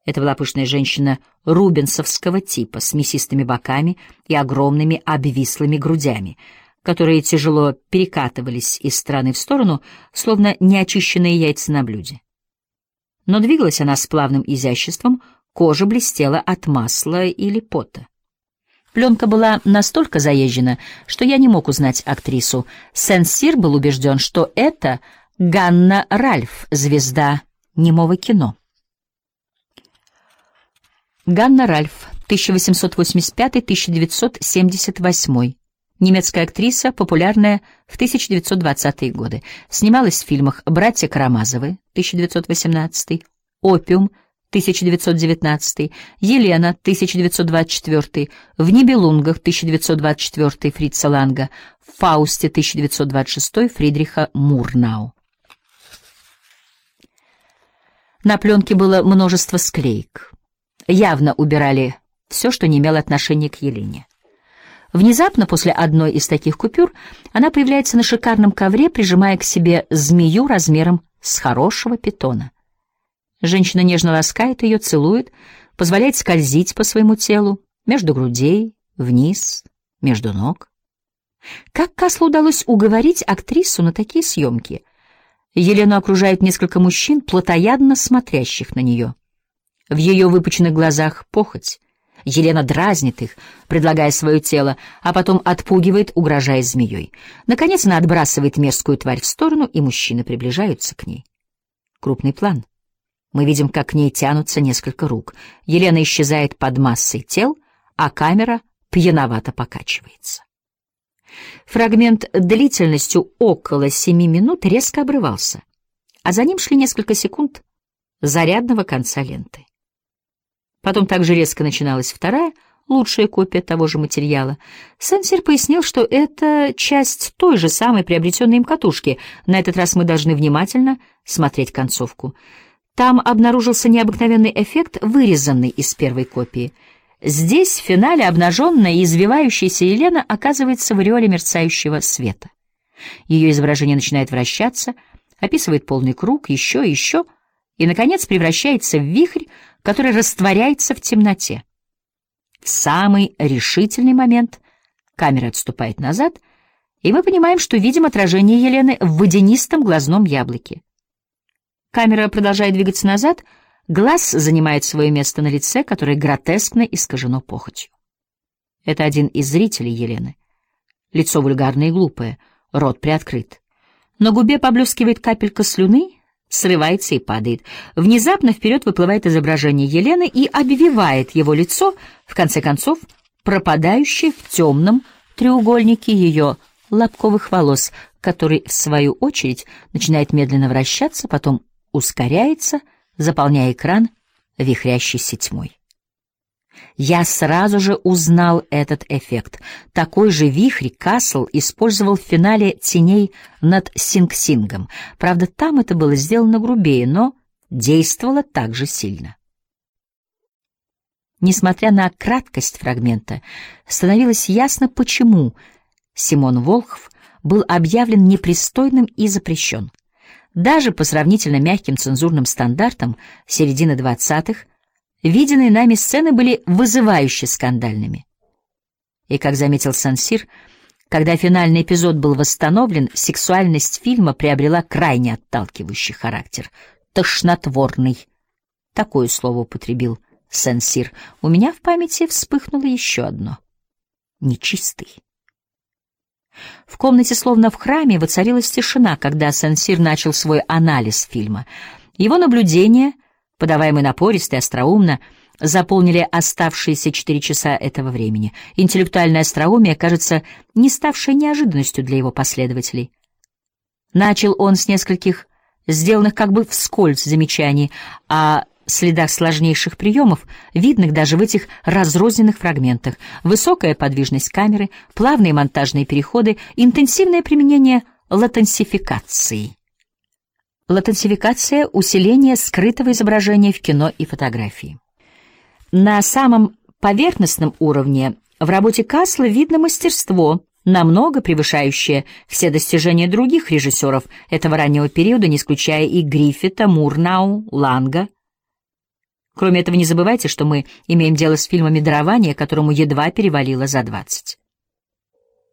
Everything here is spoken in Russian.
Это была пышная женщина рубенсовского типа, с мясистыми боками и огромными обвислыми грудями, которые тяжело перекатывались из стороны в сторону, словно неочищенные яйца на блюде. Но двигалась она с плавным изяществом, кожа блестела от масла или пота. Пленка была настолько заезжена, что я не мог узнать актрису. Сен-Сир был убежден, что это Ганна Ральф, звезда немого кино. Ганна Ральф, 1885-1978. Немецкая актриса, популярная в 1920-е годы. Снималась в фильмах «Братья Карамазовы» 1918, «Опиум» 1919, «Елена» 1924, «В Нибелунгах» 1924 Фрица Ланга, в «Фаусте» 1926 Фридриха Мурнау. На пленке было множество склеек. Явно убирали все, что не имело отношения к Елене. Внезапно, после одной из таких купюр, она появляется на шикарном ковре, прижимая к себе змею размером с хорошего питона. Женщина нежно ласкает ее, целует, позволяет скользить по своему телу, между грудей, вниз, между ног. Как Каслу удалось уговорить актрису на такие съемки? Елену окружают несколько мужчин, плотоядно смотрящих на нее. В ее выпученных глазах похоть. Елена дразнит их, предлагая свое тело, а потом отпугивает, угрожая змеей. Наконец она отбрасывает мерзкую тварь в сторону, и мужчины приближаются к ней. Крупный план. Мы видим, как к ней тянутся несколько рук. Елена исчезает под массой тел, а камера пьяновато покачивается. Фрагмент длительностью около 7 минут резко обрывался, а за ним шли несколько секунд зарядного конца ленты. Потом также резко начиналась вторая, лучшая копия того же материала. Сен-Сир пояснил, что это часть той же самой приобретенной им катушки. На этот раз мы должны внимательно смотреть концовку. Там обнаружился необыкновенный эффект, вырезанный из первой копии. Здесь, в финале, обнаженная и извивающаяся Елена оказывается в ореоле мерцающего света. Ее изображение начинает вращаться, описывает полный круг, еще и еще, и, наконец, превращается в вихрь, который растворяется в темноте. В самый решительный момент камера отступает назад, и мы понимаем, что видим отражение Елены в водянистом глазном яблоке. Камера продолжает двигаться назад, глаз занимает свое место на лице, которое гротескно искажено похотью. Это один из зрителей Елены. Лицо вульгарное и глупое, рот приоткрыт. На губе поблескивает капелька слюны, срывается и падает. Внезапно вперед выплывает изображение Елены и обвивает его лицо, в конце концов, пропадающее в темном треугольнике ее лобковых волос, который, в свою очередь, начинает медленно вращаться, потом ускоряется, заполняя экран вихрящейся тьмой. Я сразу же узнал этот эффект. Такой же вихрь Касл использовал в финале «Теней» над Синг-Сингом. Правда, там это было сделано грубее, но действовало так же сильно. Несмотря на краткость фрагмента, становилось ясно, почему Симон Волхв был объявлен непристойным и запрещен. Даже по сравнительно мягким цензурным стандартам середины 20-х виденные нами сцены были вызывающе скандальными. И, как заметил Сен-Сир, когда финальный эпизод был восстановлен, сексуальность фильма приобрела крайне отталкивающий характер. Тошнотворный. Такое слово употребил Сен-Сир. У меня в памяти вспыхнуло еще одно. Нечистый. В комнате, словно в храме, воцарилась тишина, когда Сен-Сир начал свой анализ фильма. Его наблюдения, подаваемые напористо и остроумно, заполнили оставшиеся 4 часа этого времени. Интеллектуальное остроумие, кажется, не ставшее неожиданностью для его последователей. Начал он с нескольких сделанных как бы вскользь замечаний о следах сложнейших приемов, видных даже в этих разрозненных фрагментах: высокая подвижность камеры, плавные монтажные переходы, интенсивное применение латенсификации. Латенсификация — усиление скрытого изображения в кино и фотографии. На самом поверхностном уровне в работе Касла видно мастерство, намного превышающее все достижения других режиссеров этого раннего периода, не исключая и Гриффита, Мурнау, Ланга. Кроме этого, не забывайте, что мы имеем дело с фильмами дарования, которому едва перевалило за 20.